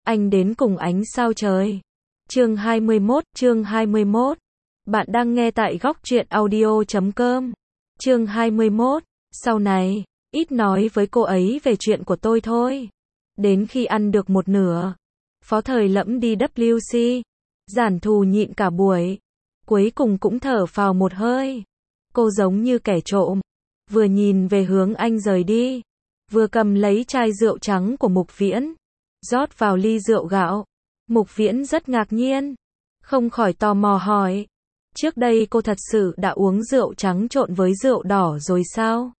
Anh đến cùng ánh sao trời. Chương 21. Bạn đang nghe tại góc truyện audio.com. Chương 21. Sau này, ít nói với cô ấy về chuyện của tôi thôi. Đến khi ăn được một nửa, Phó Thời Lẫm đi WC. Giản Thù nhịn cả buổi, cuối cùng cũng thở phào một hơi. Cô giống như kẻ trộm, vừa nhìn về hướng anh rời đi, vừa cầm lấy chai rượu trắng của Mục Viễn, rót vào ly rượu gạo. Mục Viễn rất ngạc nhiên, không khỏi tò mò hỏi, trước đây cô thật sự đã uống rượu trắng trộn với rượu đỏ rồi sao?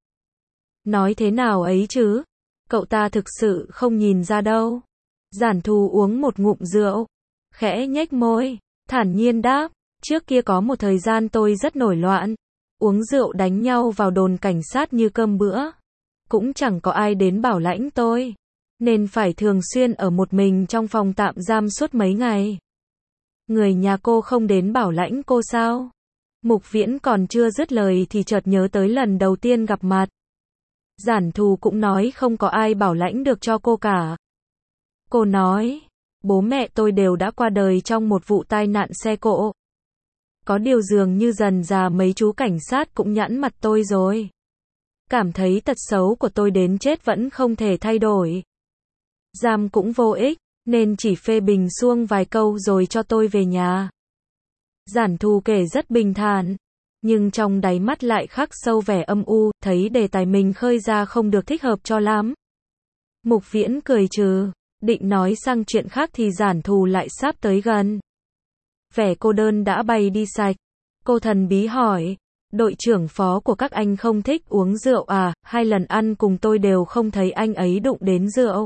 Nói thế nào ấy chứ? Cậu ta thực sự không nhìn ra đâu. Giản Thù uống một ngụm rượu, khẽ nhếch môi, thản nhiên đáp, trước kia có một thời gian tôi rất nổi loạn, uống rượu đánh nhau vào đồn cảnh sát như cơm bữa. Cũng chẳng có ai đến bảo lãnh tôi, nên phải thường xuyên ở một mình trong phòng tạm giam suốt mấy ngày. Người nhà cô không đến bảo lãnh cô sao? Mục Viễn còn chưa dứt lời thì chợt nhớ tới lần đầu tiên gặp mặt. Giản Thù cũng nói không có ai bảo lãnh được cho cô cả. Cô nói, bố mẹ tôi đều đã qua đời trong một vụ tai nạn xe cộ. Có điều dường như dần dà mấy chú cảnh sát cũng nhẵn mặt tôi rồi. Cảm thấy tật xấu của tôi đến chết vẫn không thể thay đổi. Giam cũng vô ích, nên chỉ phê bình xuông vài câu rồi cho tôi về nhà. Giản Thù kể rất bình thản, nhưng trong đáy mắt lại khắc sâu vẻ âm u, thấy đề tài mình khơi ra không được thích hợp cho lắm. Mục Viễn cười trừ, định nói sang chuyện khác thì Giản Thù lại sắp tới gần. Vẻ cô đơn đã bay đi sạch. Cô thần bí hỏi, đội trưởng Phó của các anh không thích uống rượu à? 2 lần ăn cùng tôi đều không thấy anh ấy đụng đến rượu.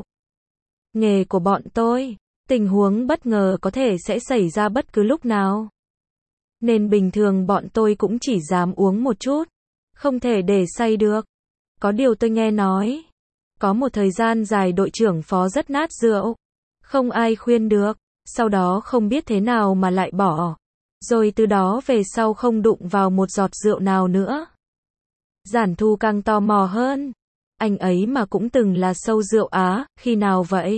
Nghề của bọn tôi, tình huống bất ngờ có thể sẽ xảy ra bất cứ lúc nào. Nên bình thường bọn tôi cũng chỉ dám uống một chút, không thể để say được. Có điều tôi nghe nói, có một thời gian dài đội trưởng Phó rất nát rượu, không ai khuyên được, sau đó không biết thế nào mà lại bỏ. Rồi từ đó về sau không đụng vào một giọt rượu nào nữa. Giản Thù càng tò mò hơn. Anh ấy mà cũng từng là sâu rượu á, khi nào vậy?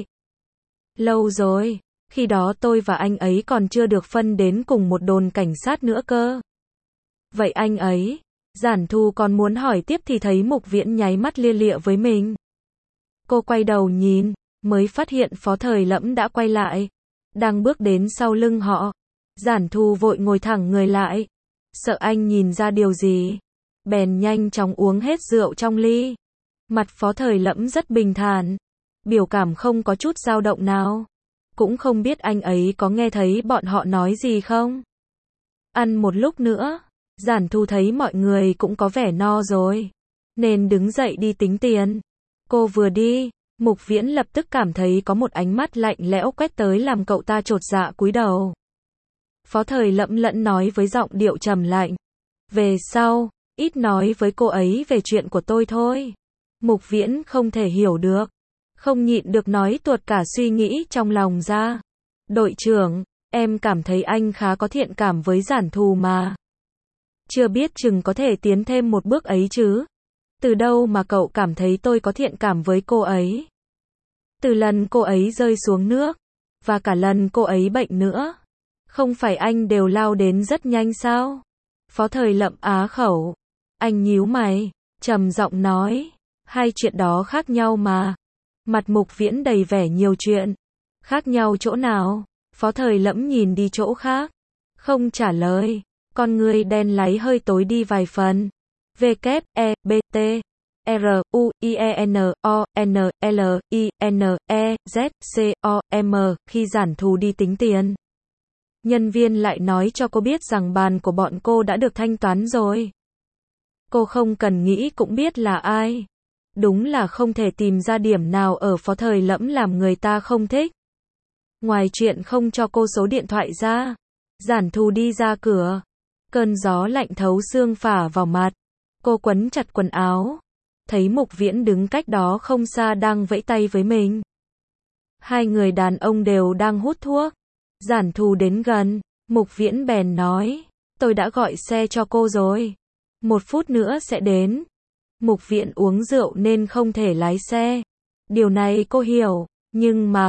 Lâu rồi, khi đó tôi và anh ấy còn chưa được phân đến cùng một đồn cảnh sát nữa cơ. Vậy anh ấy? Giản Thù còn muốn hỏi tiếp thì thấy Mục Viễn nháy mắt lia lịa với mình. Cô quay đầu nhìn, mới phát hiện Phó Thời Lẫm đã quay lại, đang bước đến sau lưng họ. Giản Thù vội ngồi thẳng người lại, sợ anh nhìn ra điều gì, bèn nhanh chóng uống hết rượu trong ly. Mặt Phó Thời Lẫm rất bình thản, biểu cảm không có chút dao động nào. Cũng không biết anh ấy có nghe thấy bọn họ nói gì không. Ăn một lúc nữa, Giản Thù thấy mọi người cũng có vẻ no rồi, nên đứng dậy đi tính tiền. Cô vừa đi, Mục Viễn lập tức cảm thấy có một ánh mắt lạnh lẽo quét tới làm cậu ta chột dạ cúi đầu. Phó Thời Lẫm lẫn nói với giọng điệu trầm lạnh, về sau, ít nói với cô ấy về chuyện của tôi thôi. Mục Viễn không thể hiểu được, không nhịn được nói tuột cả suy nghĩ trong lòng ra. Đội trưởng, em cảm thấy anh khá có thiện cảm với Giản Thù mà. Chưa biết chừng có thể tiến thêm một bước ấy chứ. Từ đâu mà cậu cảm thấy tôi có thiện cảm với cô ấy? Từ lần cô ấy rơi xuống nước, và cả lần cô ấy bệnh nữa. Không phải anh đều lao đến rất nhanh sao? Phó Thời Lẫm á khẩu. Anh nhíu mày, trầm giọng nói, 2 chuyện đó khác nhau mà. Mặt Mục Viễn đầy vẻ nhiều chuyện. Khác nhau chỗ nào? Phó Thời Lẫm nhìn đi chỗ khác, không trả lời. Con người đen láy hơi tối đi vài phần. W-E-B-T R-U-I-E-N-O-N-L-I-N-E-Z-C-O-M. Khi Giản Thù đi tính tiền, nhân viên lại nói cho cô biết rằng bàn của bọn cô đã được thanh toán rồi. Cô không cần nghĩ cũng biết là ai. Đúng là không thể tìm ra điểm nào ở Phó Thời Lẫm làm người ta không thích. Ngoài chuyện không cho cô số điện thoại ra, Giản Thù đi ra cửa. Cơn gió lạnh thấu xương phả vào mặt. Cô quấn chặt quần áo, thấy Mục Viễn đứng cách đó không xa đang vẫy tay với mình. 2 người đàn ông đều đang hút thuốc. Giản Thù đến gần, Mục Viễn bèn nói, tôi đã gọi xe cho cô rồi. 1 phút nữa sẽ đến. Mục Viễn uống rượu nên không thể lái xe. Điều này cô hiểu, nhưng mà,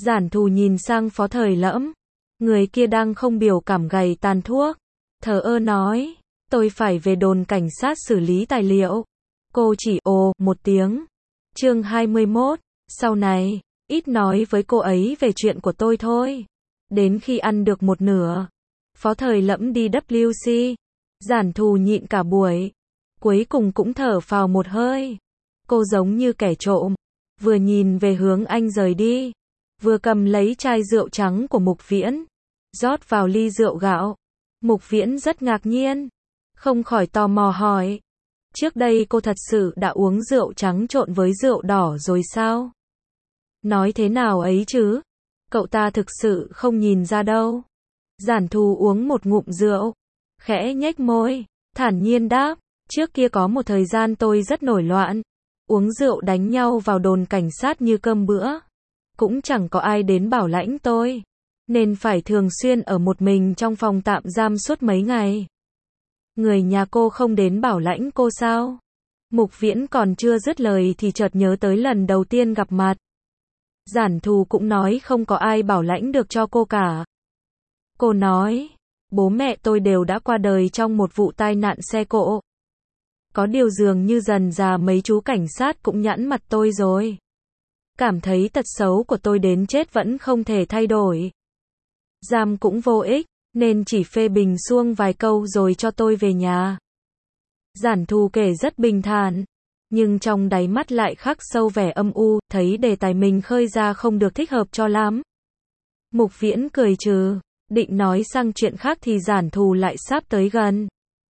Giản Thù nhìn sang Phó Thời Lẫm. Người kia đang không biểu cảm gầy tàn thuốc. Thờ ơ nói, tôi phải về đồn cảnh sát xử lý tài liệu. Cô chỉ ồ một tiếng. Chương 21, sau này, ít nói với cô ấy về chuyện của tôi thôi. Đến khi ăn được một nửa, Phó Thời Lẫm đi WC. Giản Thù nhịn cả buổi. Cuối cùng cũng thở phào một hơi. Cô giống như kẻ trộm. Vừa nhìn về hướng anh rời đi, vừa cầm lấy chai rượu trắng của Mục Viễn, rót vào ly rượu gạo. Mục Viễn rất ngạc nhiên, không khỏi tò mò hỏi. Trước đây cô thật sự đã uống rượu trắng trộn với rượu đỏ rồi sao? Nói thế nào ấy chứ? Cậu ta thực sự không nhìn ra đâu. Giản Thù uống một ngụm rượu, khẽ nhếch môi, thản nhiên đáp. Trước kia có một thời gian tôi rất nổi loạn. Uống rượu đánh nhau vào đồn cảnh sát như cơm bữa. Cũng chẳng có ai đến bảo lãnh tôi. Nên phải thường xuyên ở một mình trong phòng tạm giam suốt mấy ngày. Người nhà cô không đến bảo lãnh cô sao? Mục Viễn còn chưa dứt lời thì chợt nhớ tới lần đầu tiên gặp mặt. Giản Thù cũng nói không có ai bảo lãnh được cho cô cả. Cô nói, bố mẹ tôi đều đã qua đời trong một vụ tai nạn xe cộ. Có điều dường như dần dà mấy chú cảnh sát cũng nhẵn mặt tôi rồi. Cảm thấy tật xấu của tôi đến chết vẫn không thể thay đổi. Giam cũng vô ích, nên chỉ phê bình xuông vài câu rồi cho tôi về nhà. Giản Thù kể rất bình thản, nhưng trong đáy mắt lại khắc sâu vẻ âm u, thấy đề tài mình khơi ra không được thích hợp cho lắm. Mục Viễn cười trừ, định nói sang chuyện khác thì Giản Thù lại sắp tới gần.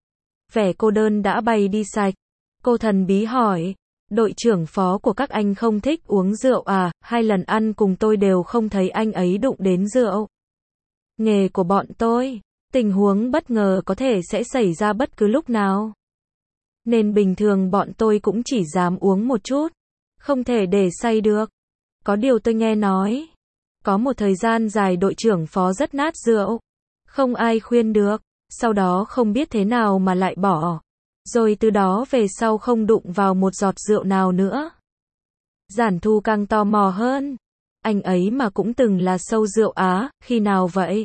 Vẻ cô đơn đã bay đi sạch. Cô thần bí hỏi, đội trưởng Phó của các anh không thích uống rượu à? 2 lần ăn cùng tôi đều không thấy anh ấy đụng đến rượu. Nghề của bọn tôi, tình huống bất ngờ có thể sẽ xảy ra bất cứ lúc nào. Nên bình thường bọn tôi cũng chỉ dám uống một chút, không thể để say được. Có điều tôi nghe nói, có một thời gian dài đội trưởng Phó rất nát rượu, không ai khuyên được, sau đó không biết thế nào mà lại bỏ. Rồi từ đó về sau không đụng vào một giọt rượu nào nữa. Giản Thù càng tò mò hơn. Anh ấy mà cũng từng là sâu rượu á, khi nào vậy?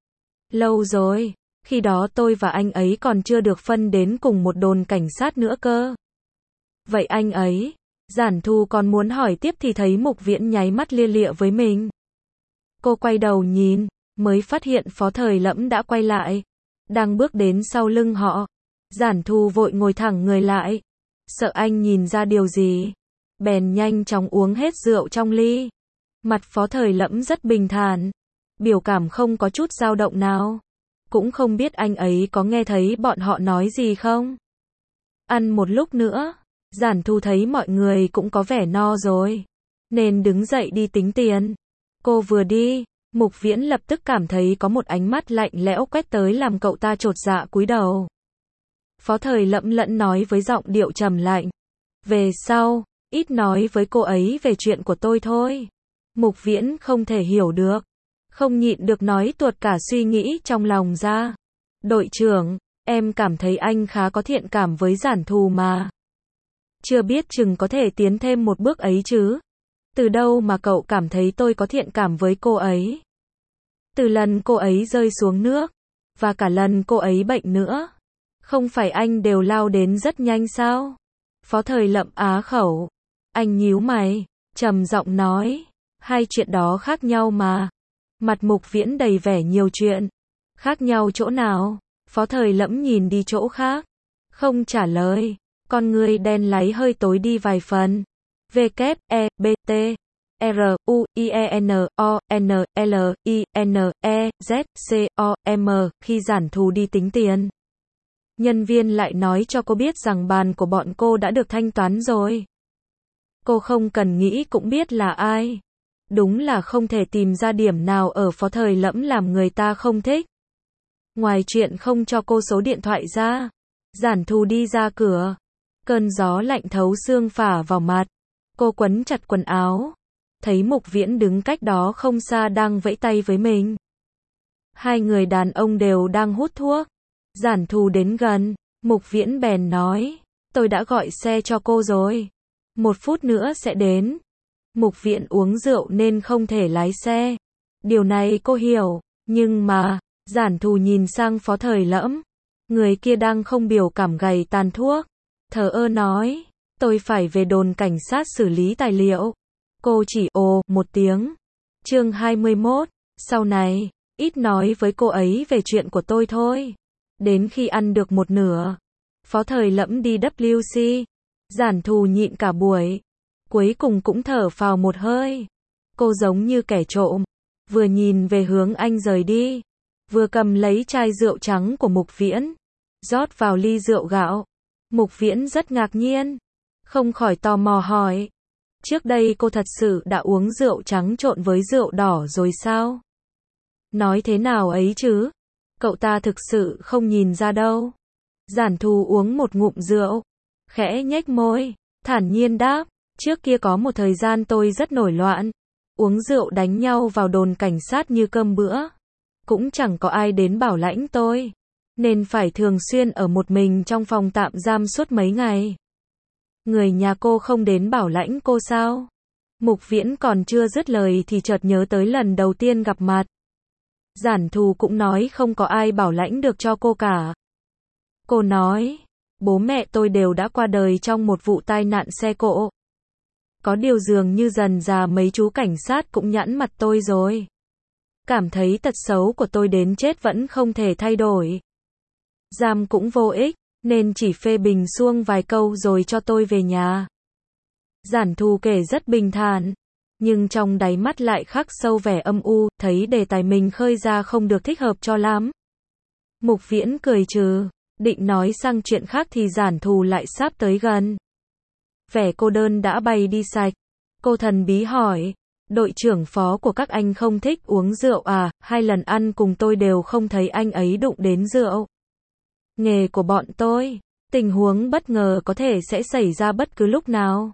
Lâu rồi, khi đó tôi và anh ấy còn chưa được phân đến cùng một đồn cảnh sát nữa cơ. Vậy anh ấy? Giản Thù còn muốn hỏi tiếp thì thấy Mục Viễn nháy mắt lia lịa với mình. Cô quay đầu nhìn, mới phát hiện Phó Thời Lẫm đã quay lại, đang bước đến sau lưng họ. Giản Thù vội ngồi thẳng người lại, sợ anh nhìn ra điều gì, bèn nhanh chóng uống hết rượu trong ly. Mặt Phó Thời Lẫm rất bình thản, biểu cảm không có chút dao động nào. Cũng không biết anh ấy có nghe thấy bọn họ nói gì không. Ăn một lúc nữa, Giản Thù thấy mọi người cũng có vẻ no rồi, nên đứng dậy đi tính tiền. Cô vừa đi, Mục Viễn lập tức cảm thấy có một ánh mắt lạnh lẽo quét tới làm cậu ta chột dạ cúi đầu. Phó Thời Lẫm lẫn nói với giọng điệu trầm lạnh. Về sau, ít nói với cô ấy về chuyện của tôi thôi. Mục Viễn không thể hiểu được, không nhịn được nói tuột cả suy nghĩ trong lòng ra. Đội trưởng, em cảm thấy anh khá có thiện cảm với Giản Thù mà. Chưa biết chừng có thể tiến thêm một bước ấy chứ. Từ đâu mà cậu cảm thấy tôi có thiện cảm với cô ấy? Từ lần cô ấy rơi xuống nước, và cả lần cô ấy bệnh nữa. Không phải anh đều lao đến rất nhanh sao? Phó Thời Lẫm á khẩu. Anh nhíu mày, trầm giọng nói. Hai chuyện đó khác nhau mà. Mặt Mục Viễn đầy vẻ nhiều chuyện. Khác nhau chỗ nào? Phó Thời Lẫm nhìn đi chỗ khác, không trả lời. Con người đen láy hơi tối đi vài phần. W-E-B-T R-U-I-E-N-O-N-L-I-N-E-Z-C-O-M. Khi Giản Thù đi tính tiền, nhân viên lại nói cho cô biết rằng bàn của bọn cô đã được thanh toán rồi. Cô không cần nghĩ cũng biết là ai. Đúng là không thể tìm ra điểm nào ở Phó Thời Lẫm làm người ta không thích. Ngoài chuyện không cho cô số điện thoại ra, Giản Thù đi ra cửa. Cơn gió lạnh thấu xương phả vào mặt. Cô quấn chặt quần áo, thấy Mục Viễn đứng cách đó không xa đang vẫy tay với mình. Hai người đàn ông đều đang hút thuốc. Giản Thù đến gần, Mục Viễn bèn nói, tôi đã gọi xe cho cô rồi. 1 phút nữa sẽ đến. Mục Viễn uống rượu nên không thể lái xe. Điều này cô hiểu, nhưng mà, Giản Thù nhìn sang Phó Thời Lẫm. Người kia đang không biểu cảm gầy tàn thuốc. Thờ ơ nói, tôi phải về đồn cảnh sát xử lý tài liệu. Cô chỉ ồ một tiếng. Chương 21, sau này, ít nói với cô ấy về chuyện của tôi thôi. Đến khi ăn được một nửa, Phó Thời Lẫm đi WC. Giản Thù nhịn cả buổi. Cuối cùng cũng thở phào một hơi. Cô giống như kẻ trộm. Vừa nhìn về hướng anh rời đi, vừa cầm lấy chai rượu trắng của Mục Viễn, rót vào ly rượu gạo. Mục Viễn rất ngạc nhiên, không khỏi tò mò hỏi. Trước đây cô thật sự đã uống rượu trắng trộn với rượu đỏ rồi sao? Nói thế nào ấy chứ? Cậu ta thực sự không nhìn ra đâu. Giản Thù uống một ngụm rượu, khẽ nhếch môi, thản nhiên đáp. Trước kia có một thời gian tôi rất nổi loạn. Uống rượu đánh nhau vào đồn cảnh sát như cơm bữa. Cũng chẳng có ai đến bảo lãnh tôi. Nên phải thường xuyên ở một mình trong phòng tạm giam suốt mấy ngày. Người nhà cô không đến bảo lãnh cô sao? Mục Viễn còn chưa dứt lời thì chợt nhớ tới lần đầu tiên gặp mặt. Giản Thù cũng nói không có ai bảo lãnh được cho cô cả. Cô nói, bố mẹ tôi đều đã qua đời trong một vụ tai nạn xe cộ. Có điều dường như dần dà mấy chú cảnh sát cũng nhẵn mặt tôi rồi. Cảm thấy tật xấu của tôi đến chết vẫn không thể thay đổi. Giam cũng vô ích, nên chỉ phê bình xuông vài câu rồi cho tôi về nhà. Giản Thù kể rất bình thản, nhưng trong đáy mắt lại khắc sâu vẻ âm u, thấy đề tài mình khơi ra không được thích hợp cho lắm. Mục Viễn cười trừ, định nói sang chuyện khác thì Giản Thù lại sắp tới gần. Vẻ cô đơn đã bay đi sạch. Cô thần bí hỏi, đội trưởng phó của các anh không thích uống rượu à? 2 lần ăn cùng tôi đều không thấy anh ấy đụng đến rượu. Nghề của bọn tôi, tình huống bất ngờ có thể sẽ xảy ra bất cứ lúc nào.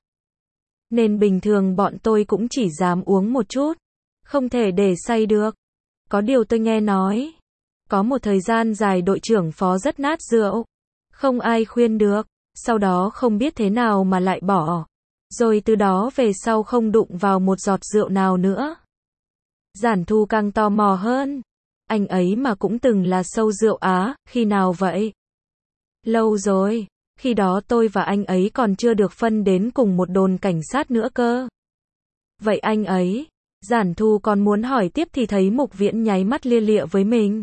Nên bình thường bọn tôi cũng chỉ dám uống một chút, không thể để say được. Có điều tôi nghe nói, có một thời gian dài đội trưởng phó rất nát rượu, không ai khuyên được. Sau đó không biết thế nào mà lại bỏ. Rồi từ đó về sau không đụng vào một giọt rượu nào nữa. Giản Thù càng tò mò hơn. Anh ấy mà cũng từng là sâu rượu Á, khi nào vậy? Lâu rồi, khi đó tôi và anh ấy còn chưa được phân đến cùng một đồn cảnh sát nữa cơ. Vậy anh ấy, Giản Thù còn muốn hỏi tiếp thì thấy Mục Viễn nháy mắt lia lịa với mình.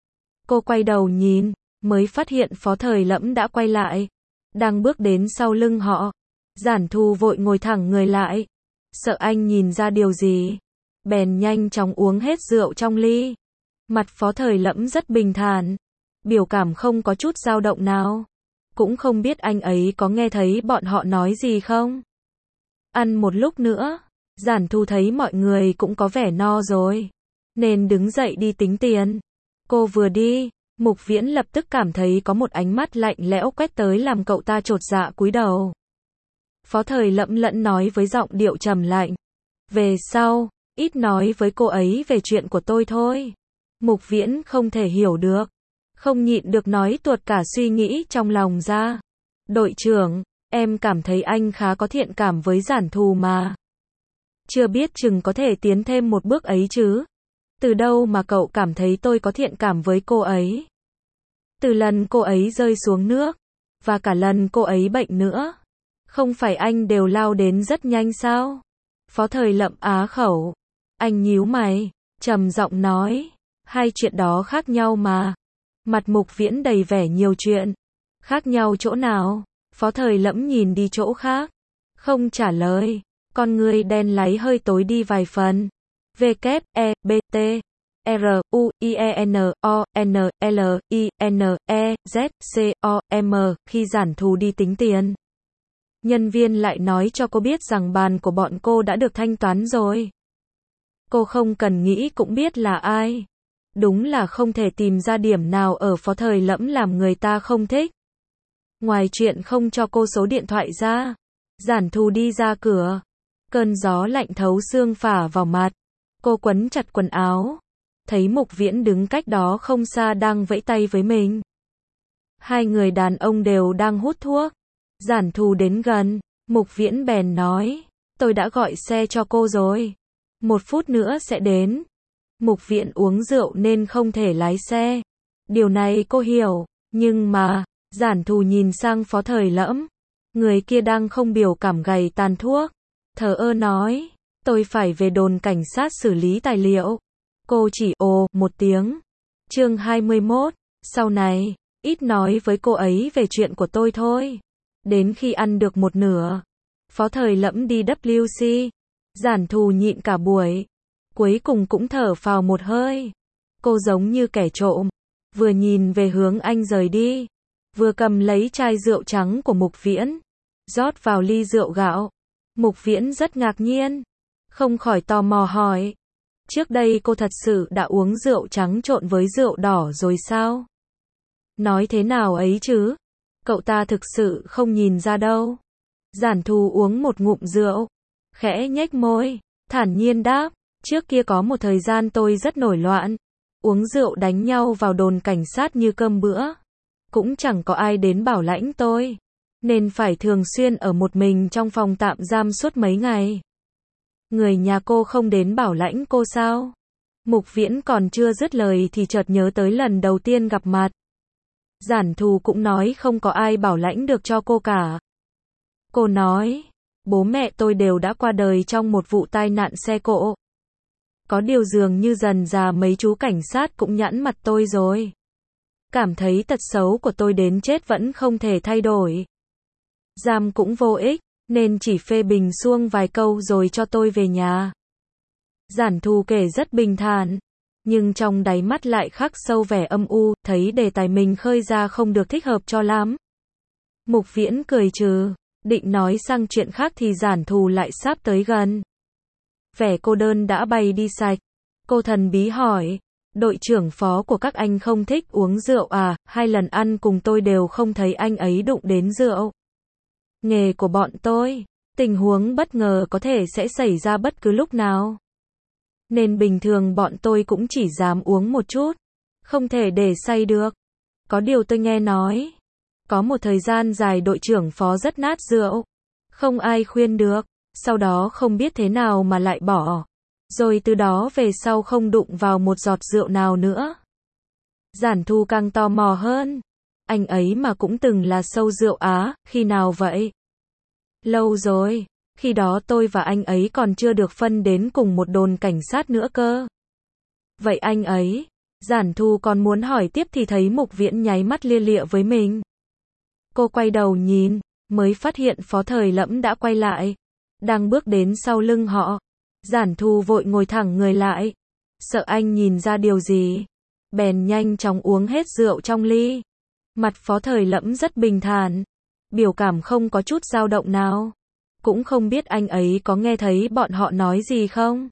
Cô quay đầu nhìn, mới phát hiện Phó Thời Lẫm đã quay lại. Đang bước đến sau lưng họ. Giản Thù vội ngồi thẳng người lại. Sợ anh nhìn ra điều gì. Bèn nhanh chóng uống hết rượu trong ly. Mặt Phó Thời Lẫm rất bình thản. Biểu cảm không có chút dao động nào. Cũng không biết anh ấy có nghe thấy bọn họ nói gì không. Ăn một lúc nữa. Giản Thù thấy mọi người cũng có vẻ no rồi. Nên đứng dậy đi tính tiền. Cô vừa đi. Mục Viễn lập tức cảm thấy có một ánh mắt lạnh lẽo quét tới làm cậu ta chột dạ cúi đầu. Phó Thời Lẫm lẫn nói với giọng điệu trầm lạnh. Về sau, ít nói với cô ấy về chuyện của tôi thôi. Mục Viễn không thể hiểu được. Không nhịn được nói tuột cả suy nghĩ trong lòng ra. Đội trưởng, em cảm thấy anh khá có thiện cảm với Giản Thù mà. Chưa biết chừng có thể tiến thêm một bước ấy chứ. Từ đâu mà cậu cảm thấy tôi có thiện cảm với cô ấy? Từ lần cô ấy rơi xuống nước, và cả lần cô ấy bệnh nữa. Không phải anh đều lao đến rất nhanh sao? Phó Thời Lẫm á khẩu. Anh nhíu mày, trầm giọng nói. Hai chuyện đó khác nhau mà. Mặt Mục Viễn đầy vẻ nhiều chuyện. Khác nhau chỗ nào? Phó Thời Lẫm nhìn đi chỗ khác. Không trả lời. Con người đen láy hơi tối đi vài phần. W-E-B-T R-U-I-E-N-O-N-L-I-N-E-Z-C-O-M. Khi Giản Thù đi tính tiền, nhân viên lại nói cho cô biết rằng bàn của bọn cô đã được thanh toán rồi. Cô không cần nghĩ cũng biết là ai. Đúng là không thể tìm ra điểm nào ở Phó Thời Lẫm làm người ta không thích. Ngoài chuyện không cho cô số điện thoại ra, Giản Thù đi ra cửa. Cơn gió lạnh thấu xương phả vào mặt. Cô quấn chặt quần áo. Thấy Mục Viễn đứng cách đó không xa đang vẫy tay với mình. Hai người đàn ông đều đang hút thuốc. Giản Thù đến gần, Mục Viễn bèn nói. Tôi đã gọi xe cho cô rồi. 1 phút nữa sẽ đến. Mục Viễn uống rượu nên không thể lái xe. Điều này cô hiểu, nhưng mà, Giản Thù nhìn sang Phó Thời Lẫm. Người kia đang không biểu cảm gầy tàn thuốc. Thờ ơ nói, tôi phải về đồn cảnh sát xử lý tài liệu. Cô chỉ ồ một tiếng. Chương 21, sau này, ít nói với cô ấy về chuyện của tôi thôi. Đến khi ăn được một nửa, Phó Thời Lẫm đi WC. Giản Thù nhịn cả buổi. Cuối cùng cũng thở phào một hơi. Cô giống như kẻ trộm. Vừa nhìn về hướng anh rời đi, vừa cầm lấy chai rượu trắng của Mục Viễn, rót vào ly rượu gạo. Mục Viễn rất ngạc nhiên, không khỏi tò mò hỏi. Trước đây cô thật sự đã uống rượu trắng trộn với rượu đỏ rồi sao? Nói thế nào ấy chứ? Cậu ta thực sự không nhìn ra đâu. Giản Thù uống một ngụm rượu, khẽ nhếch môi, thản nhiên đáp. Trước kia có một thời gian tôi rất nổi loạn. Uống rượu đánh nhau vào đồn cảnh sát như cơm bữa. Cũng chẳng có ai đến bảo lãnh tôi. Nên phải thường xuyên ở một mình trong phòng tạm giam suốt mấy ngày. Người nhà cô không đến bảo lãnh cô sao? Mục Viễn còn chưa dứt lời thì chợt nhớ tới lần đầu tiên gặp mặt. Giản Thù cũng nói không có ai bảo lãnh được cho cô cả. Cô nói, bố mẹ tôi đều đã qua đời trong một vụ tai nạn xe cộ. Có điều dường như dần dà mấy chú cảnh sát cũng nhãn mặt tôi rồi. Cảm thấy tật xấu của tôi đến chết vẫn không thể thay đổi. Giam cũng vô ích, nên chỉ phê bình xuông vài câu rồi cho tôi về nhà. Giản Thù kể rất bình thản, nhưng trong đáy mắt lại khắc sâu vẻ âm u, thấy đề tài mình khơi ra không được thích hợp cho lắm. Mục Viễn cười trừ, định nói sang chuyện khác thì Giản Thù lại sắp tới gần. Vẻ cô đơn đã bay đi sạch. Cô thần bí hỏi, đội trưởng Phó của các anh không thích uống rượu à? 2 lần ăn cùng tôi đều không thấy anh ấy đụng đến rượu. Nghề của bọn tôi, tình huống bất ngờ có thể sẽ xảy ra bất cứ lúc nào. Nên bình thường bọn tôi cũng chỉ dám uống một chút, không thể để say được. Có điều tôi nghe nói, có một thời gian dài đội trưởng Phó rất nát rượu, không ai khuyên được. Sau đó không biết thế nào mà lại bỏ. Rồi từ đó về sau không đụng vào một giọt rượu nào nữa. Giản Thù càng tò mò hơn. Anh ấy mà cũng từng là sâu rượu á, khi nào vậy? Lâu rồi, khi đó tôi và anh ấy còn chưa được phân đến cùng một đồn cảnh sát nữa cơ. Vậy anh ấy? Giản Thù còn muốn hỏi tiếp thì thấy Mục Viễn nháy mắt lia lịa với mình. Cô quay đầu nhìn, mới phát hiện Phó Thời Lẫm đã quay lại. Đang bước đến sau lưng họ. Giản Thù vội ngồi thẳng người lại. Sợ anh nhìn ra điều gì. Bèn nhanh chóng uống hết rượu trong ly. Mặt Phó Thời Lẫm rất bình thản. Biểu cảm không có chút dao động nào. Cũng không biết anh ấy có nghe thấy bọn họ nói gì không.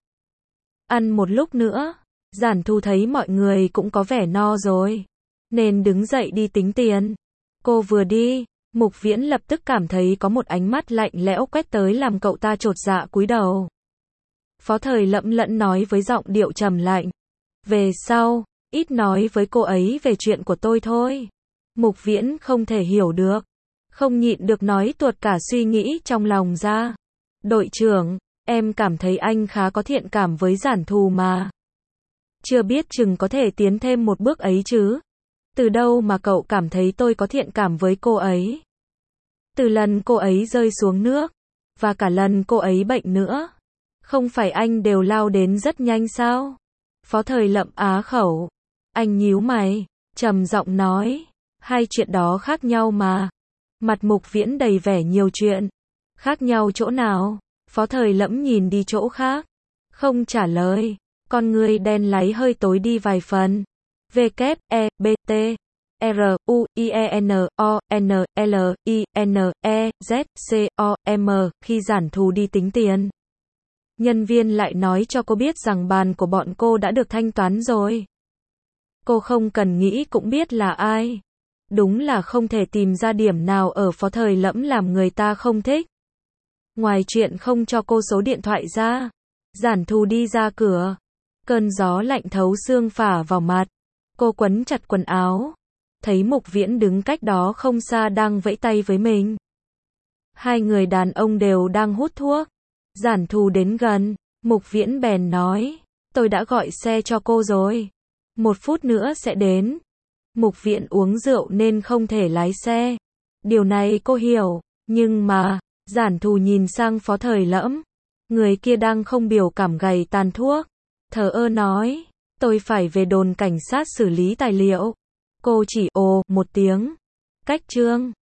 Ăn một lúc nữa, Giản Thù thấy mọi người cũng có vẻ no rồi. Nên đứng dậy đi tính tiền. Cô vừa đi, Mục Viễn lập tức cảm thấy có một ánh mắt lạnh lẽo quét tới làm cậu ta chột dạ cúi đầu. Phó Thời Lẫm lẫn nói với giọng điệu trầm lạnh. Về sau, ít nói với cô ấy về chuyện của tôi thôi. Mục Viễn không thể hiểu được. Không nhịn được nói tuột cả suy nghĩ trong lòng ra. Đội trưởng, em cảm thấy anh khá có thiện cảm với Giản Thù mà. Chưa biết chừng có thể tiến thêm một bước ấy chứ. Từ đâu mà cậu cảm thấy tôi có thiện cảm với cô ấy? Từ lần cô ấy rơi xuống nước, và cả lần cô ấy bệnh nữa. Không phải anh đều lao đến rất nhanh sao? Phó Thời Lẫm á khẩu. Anh nhíu mày, trầm giọng nói. 2 chuyện đó khác nhau mà. Mặt Mục Viễn đầy vẻ nhiều chuyện. Khác nhau chỗ nào? Phó Thời Lẫm nhìn đi chỗ khác. Không trả lời. Con người đen láy hơi tối đi vài phần. W-E-B-T R-U-I-E-N-O-N-L-I-N-E-Z-C-O-M. Khi Giản Thù đi tính tiền, nhân viên lại nói cho cô biết rằng bàn của bọn cô đã được thanh toán rồi. Cô không cần nghĩ cũng biết là ai. Đúng là không thể tìm ra điểm nào ở Phó Thời Lẫm làm người ta không thích. Ngoài chuyện không cho cô số điện thoại ra, Giản Thù đi ra cửa. Cơn gió lạnh thấu xương phả vào mặt. Cô quấn chặt quần áo. Thấy Mục Viễn đứng cách đó không xa đang vẫy tay với mình. 2 người đàn ông đều đang hút thuốc. Giản Thù đến gần, Mục Viễn bèn nói, tôi đã gọi xe cho cô rồi. 1 phút nữa sẽ đến. Mục Viễn uống rượu nên không thể lái xe. Điều này cô hiểu, nhưng mà, Giản Thù nhìn sang Phó Thời Lẫm. Người kia đang không biểu cảm gầy tàn thuốc. Thờ ơ nói, tôi phải về đồn cảnh sát xử lý tài liệu. Cô chỉ ồ một tiếng. Cách Trương